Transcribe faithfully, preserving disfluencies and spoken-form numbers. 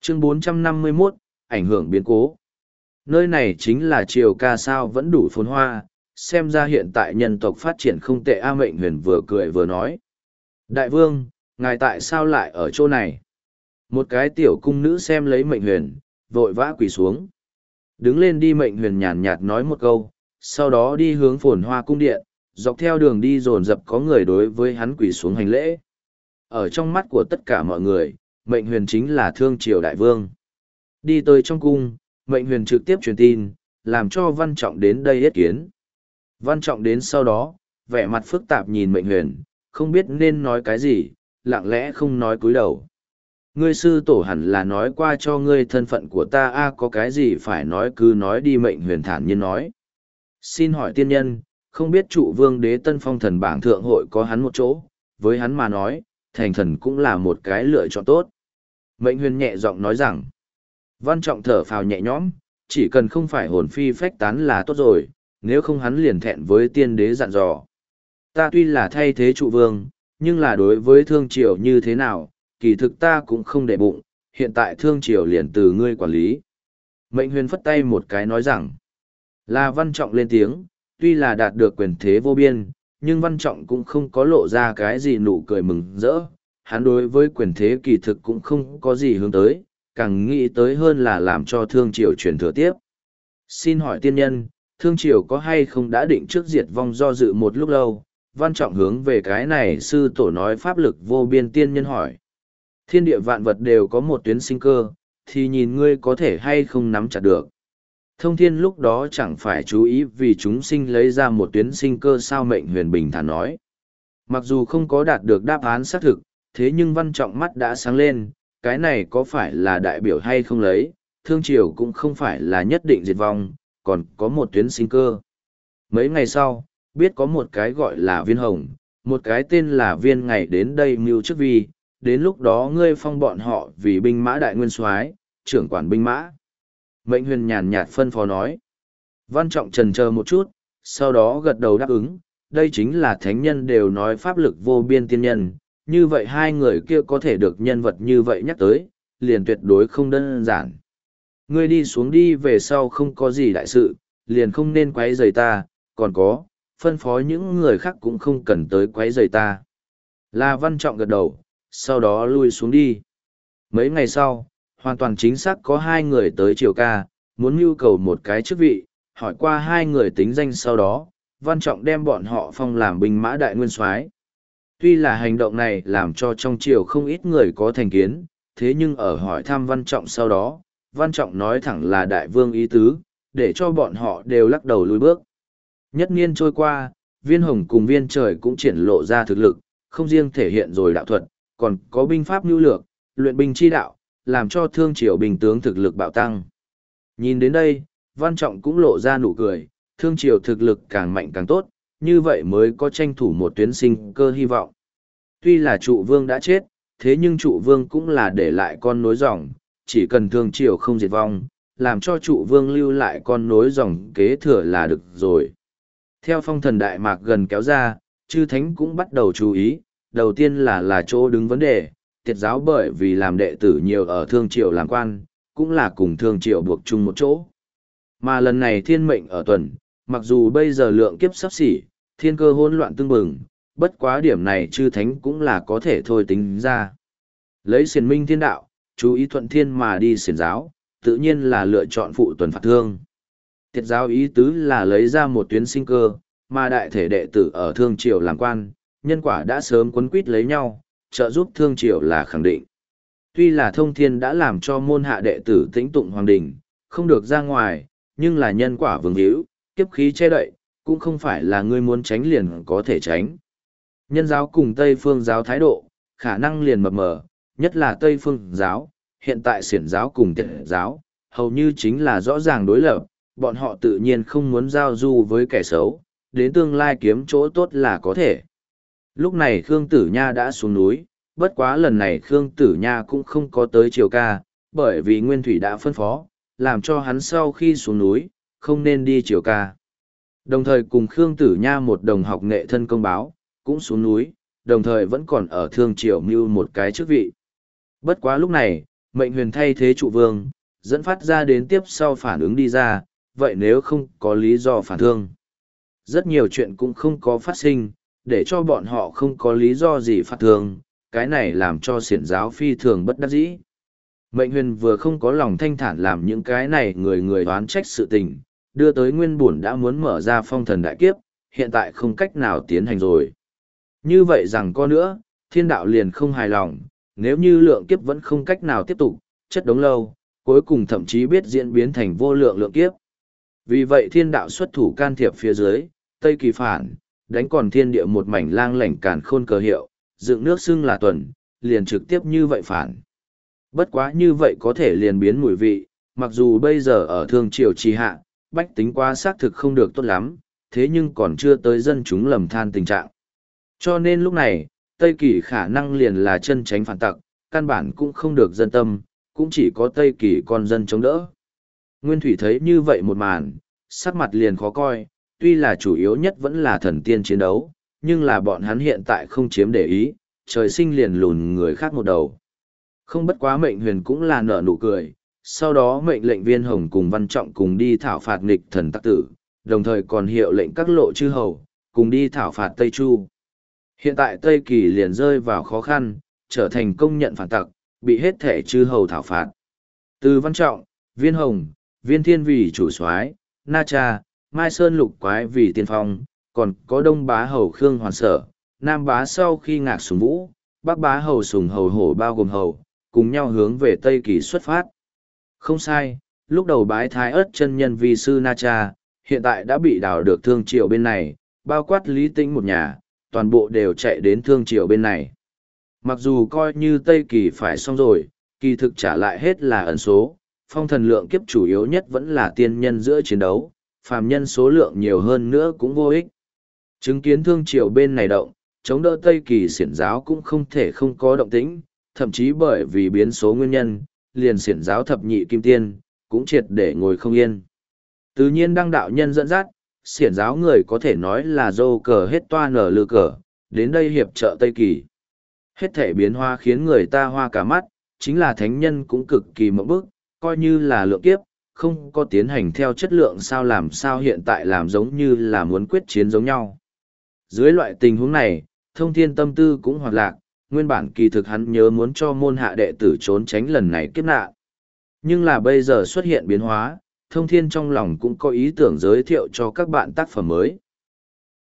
Chương bốn trăm năm mươi mốt, ảnh hưởng biến cố. Nơi này chính là triều ca sao vẫn đủ phồn hoa, xem ra hiện tại nhân tộc phát triển không tệ. A Mệnh Huyền vừa cười vừa nói. Đại vương, ngài tại sao lại ở chỗ này? Một cái tiểu cung nữ xem lấy Mệnh Huyền, vội vã quỳ xuống. Đứng lên đi. Mệnh Huyền nhàn nhạt nói một câu, sau đó đi hướng phồn hoa cung điện, dọc theo đường đi dồn dập có người đối với hắn quỳ xuống hành lễ. Ở trong mắt của tất cả mọi người, Mệnh Huyền chính là thương triều đại vương. Đi tới trong cung, Mệnh Huyền trực tiếp truyền tin, làm cho Văn Trọng đến đây yết kiến. Văn Trọng đến sau đó, vẻ mặt phức tạp nhìn Mệnh Huyền, không biết nên nói cái gì, lặng lẽ không nói cúi đầu. Ngươi sư tổ hẳn là nói qua cho ngươi thân phận của ta a, có cái gì phải nói cứ nói đi. Mệnh Huyền thản nhiên nói. Xin hỏi tiên nhân, không biết trụ vương đế tân phong thần bảng thượng hội có hắn một chỗ, với hắn mà nói, thành thần cũng là một cái lựa chọn tốt. Mệnh Huyền nhẹ giọng nói rằng. Văn Trọng thở phào nhẹ nhõm, chỉ cần không phải hồn phi phách tán là tốt rồi, nếu không hắn liền thẹn với tiên đế dặn dò. Ta tuy là thay thế trụ vương, nhưng là đối với thương triều như thế nào, kỳ thực ta cũng không để bụng, hiện tại thương triều liền từ ngươi quản lý. Mệnh Huyền phất tay một cái nói rằng, là Văn Trọng lên tiếng, tuy là đạt được quyền thế vô biên, nhưng Văn Trọng cũng không có lộ ra cái gì nụ cười mừng rỡ, hắn đối với quyền thế kỳ thực cũng không có gì hướng tới, càng nghĩ tới hơn là làm cho thương triều truyền thừa tiếp. Xin hỏi tiên nhân, thương triều có hay không đã định trước diệt vong? Do dự một lúc lâu, Văn Trọng hướng về cái này sư tổ nói pháp lực vô biên tiên nhân hỏi. Thiên địa vạn vật đều có một tuyến sinh cơ, thì nhìn ngươi có thể hay không nắm chặt được. Thông Thiên lúc đó chẳng phải chú ý vì chúng sinh lấy ra một tuyến sinh cơ sao? Mệnh Huyền bình thản nói. Mặc dù không có đạt được đáp án xác thực, thế nhưng Văn Trọng mắt đã sáng lên, cái này có phải là đại biểu hay không lấy, thương triều cũng không phải là nhất định diệt vong, còn có một tuyến sinh cơ. Mấy ngày sau, biết có một cái gọi là Viên Hồng, một cái tên là Viên Ngày đến đây mưu chức vi, đến lúc đó ngươi phong bọn họ vì binh mã đại nguyên soái, trưởng quản binh mã. Mệnh Huyền nhàn nhạt phân phó nói. Văn Trọng trần chờ một chút, sau đó gật đầu đáp ứng, đây chính là thánh nhân đều nói pháp lực vô biên tiên nhân, như vậy hai người kia có thể được nhân vật như vậy nhắc tới, liền tuyệt đối không đơn giản. Ngươi đi xuống đi, về sau không có gì đại sự, liền không nên quấy rầy ta, còn có, phân phó những người khác cũng không cần tới quấy rầy ta. Là Văn Trọng gật đầu, sau đó lui xuống đi. Mấy ngày sau, hoàn toàn chính xác có hai người tới triều ca, muốn mưu cầu một cái chức vị, hỏi qua hai người tính danh sau đó, Văn Trọng đem bọn họ phong làm binh mã đại nguyên soái. Tuy là hành động này làm cho trong triều không ít người có thành kiến, thế nhưng ở hỏi thăm Văn Trọng sau đó, Văn Trọng nói thẳng là đại vương ý tứ, để cho bọn họ đều lắc đầu lùi bước. Nhất niên trôi qua, Viên Hồng cùng Viên Trời cũng triển lộ ra thực lực, không riêng thể hiện rồi đạo thuật, còn có binh pháp nhu lược, luyện binh chi đạo, làm cho thương triều binh tướng thực lực bạo tăng. Nhìn đến đây, Văn Trọng cũng lộ ra nụ cười, thương triều thực lực càng mạnh càng tốt, như vậy mới có tranh thủ một tuyến sinh cơ hy vọng. Tuy là trụ vương đã chết, thế nhưng trụ vương cũng là để lại con nối dòng, chỉ cần thương triều không diệt vong, làm cho trụ vương lưu lại con nối dòng kế thừa là được rồi. Theo phong thần Đại Mạc gần kéo ra, chư thánh cũng bắt đầu chú ý, đầu tiên là là chỗ đứng vấn đề, tiệt giáo bởi vì làm đệ tử nhiều ở thương triều làm quan, cũng là cùng thương triều buộc chung một chỗ. Mà lần này thiên mệnh ở tuần, mặc dù bây giờ lượng kiếp sắp xỉ, thiên cơ hỗn loạn tương bừng, bất quá điểm này chư thánh cũng là có thể thôi tính ra. Lấy xiển minh thiên đạo, chú ý thuận thiên mà đi xiển giáo, tự nhiên là lựa chọn phụ tuần phạt thương. Tiệt giáo ý tứ là lấy ra một tuyến sinh cơ, mà đại thể đệ tử ở thương triều làm quan, nhân quả đã sớm quấn quýt lấy nhau, trợ giúp thương triều là khẳng định. Tuy là thông thiên đã làm cho môn hạ đệ tử tĩnh tụng hoàng đình, không được ra ngoài, nhưng là nhân quả vương hữu, kiếp khí che đậy, cũng không phải là ngươi muốn tránh liền có thể tránh. Nhân giáo cùng Tây Phương giáo thái độ, khả năng liền mập mờ, nhất là Tây Phương giáo, hiện tại xiển giáo cùng tiệt giáo, hầu như chính là rõ ràng đối lập, bọn họ tự nhiên không muốn giao du với kẻ xấu, đến tương lai kiếm chỗ tốt là có thể. Lúc này Khương Tử Nha đã xuống núi, bất quá lần này Khương Tử Nha cũng không có tới triều ca, bởi vì Nguyên Thủy đã phân phó, làm cho hắn sau khi xuống núi, không nên đi triều ca. Đồng thời cùng Khương Tử Nha một đồng học nghệ thân công báo, cũng xuống núi, đồng thời vẫn còn ở thương triều mưu một cái chức vị. Bất quá lúc này, mệnh huyền thay thế trụ vương, dẫn phát ra đến tiếp sau phản ứng đi ra, vậy nếu không có lý do phản thương. Rất nhiều chuyện cũng không có phát sinh, để cho bọn họ không có lý do gì phạt thương, cái này làm cho xiển giáo phi thường bất đắc dĩ. Mệnh huyền vừa không có lòng thanh thản làm những cái này người người oán trách sự tình, đưa tới nguyên bổn đã muốn mở ra phong thần đại kiếp, hiện tại không cách nào tiến hành rồi. Như vậy rằng có nữa, thiên đạo liền không hài lòng, nếu như lượng kiếp vẫn không cách nào tiếp tục, chất đống lâu, cuối cùng thậm chí biết diễn biến thành vô lượng lượng kiếp. Vì vậy thiên đạo xuất thủ can thiệp phía dưới, Tây Kỳ phản, đánh còn thiên địa một mảnh lang lảnh càn khôn cờ hiệu, dựng nước xưng là tuần, liền trực tiếp như vậy phản. Bất quá như vậy có thể liền biến mùi vị, mặc dù bây giờ ở thương triều trì hạ, bách tính quá xác thực không được tốt lắm, thế nhưng còn chưa tới dân chúng lầm than tình trạng. Cho nên lúc này, Tây Kỳ khả năng liền là chân tránh phản tặc, căn bản cũng không được dân tâm, cũng chỉ có Tây Kỳ con dân chống đỡ. Nguyên Thủy thấy như vậy một màn, sắc mặt liền khó coi, tuy là chủ yếu nhất vẫn là thần tiên chiến đấu, nhưng là bọn hắn hiện tại không chiếm để ý, trời sinh liền lùn người khác một đầu. Không bất quá mệnh huyền cũng là nở nụ cười, sau đó mệnh lệnh Viên Hồng cùng Văn Trọng cùng đi thảo phạt nghịch thần tắc tử, đồng thời còn hiệu lệnh các lộ chư hầu, cùng đi thảo phạt Tây Chu. Hiện tại Tây Kỳ liền rơi vào khó khăn, trở thành công nhận phản tặc, bị hết thể chư hầu thảo phạt. Từ Văn Trọng, Viên Hồng, Viên Thiên vì chủ soái, Na Cha, Mai Sơn Lục Quái vì tiên phong, còn có Đông Bá Hầu Khương Hoàn Sở, Nam Bá sau khi ngạc sùng vũ, Bắc Bá Hầu Sùng Hầu Hổ bao gồm hầu, cùng nhau hướng về Tây Kỳ xuất phát. Không sai, lúc đầu bái Thái Ất chân nhân vì sư Na Cha, hiện tại đã bị đảo được Thương Triều bên này, bao quát Lý Tĩnh một nhà, toàn bộ đều chạy đến Thương Triều bên này. Mặc dù coi như Tây Kỳ phải xong rồi, kỳ thực trả lại hết là ẩn số, phong thần lượng kiếp chủ yếu nhất vẫn là tiên nhân giữa chiến đấu, phàm nhân số lượng nhiều hơn nữa cũng vô ích. Chứng kiến Thương Triều bên này động, chống đỡ Tây Kỳ xiển giáo cũng không thể không có động tĩnh, thậm chí bởi vì biến số nguyên nhân, liền xiển giáo thập nhị kim tiên, cũng triệt để ngồi không yên. Tự nhiên đăng đạo nhân dẫn dắt, xiển giáo người có thể nói là dô cờ hết toa nở lư cờ, đến đây hiệp trợ Tây Kỳ. Hết thể biến hoa khiến người ta hoa cả mắt, chính là thánh nhân cũng cực kỳ mộng bức, coi như là lượng kiếp, không có tiến hành theo chất lượng sao làm sao hiện tại làm giống như là muốn quyết chiến giống nhau. Dưới loại tình huống này, thông thiên tâm tư cũng hoạt lạc, nguyên bản kỳ thực hắn nhớ muốn cho môn hạ đệ tử trốn tránh lần này kiếp nạn. Nhưng là bây giờ xuất hiện biến hóa, thông thiên trong lòng cũng có ý tưởng giới thiệu cho các bạn tác phẩm mới.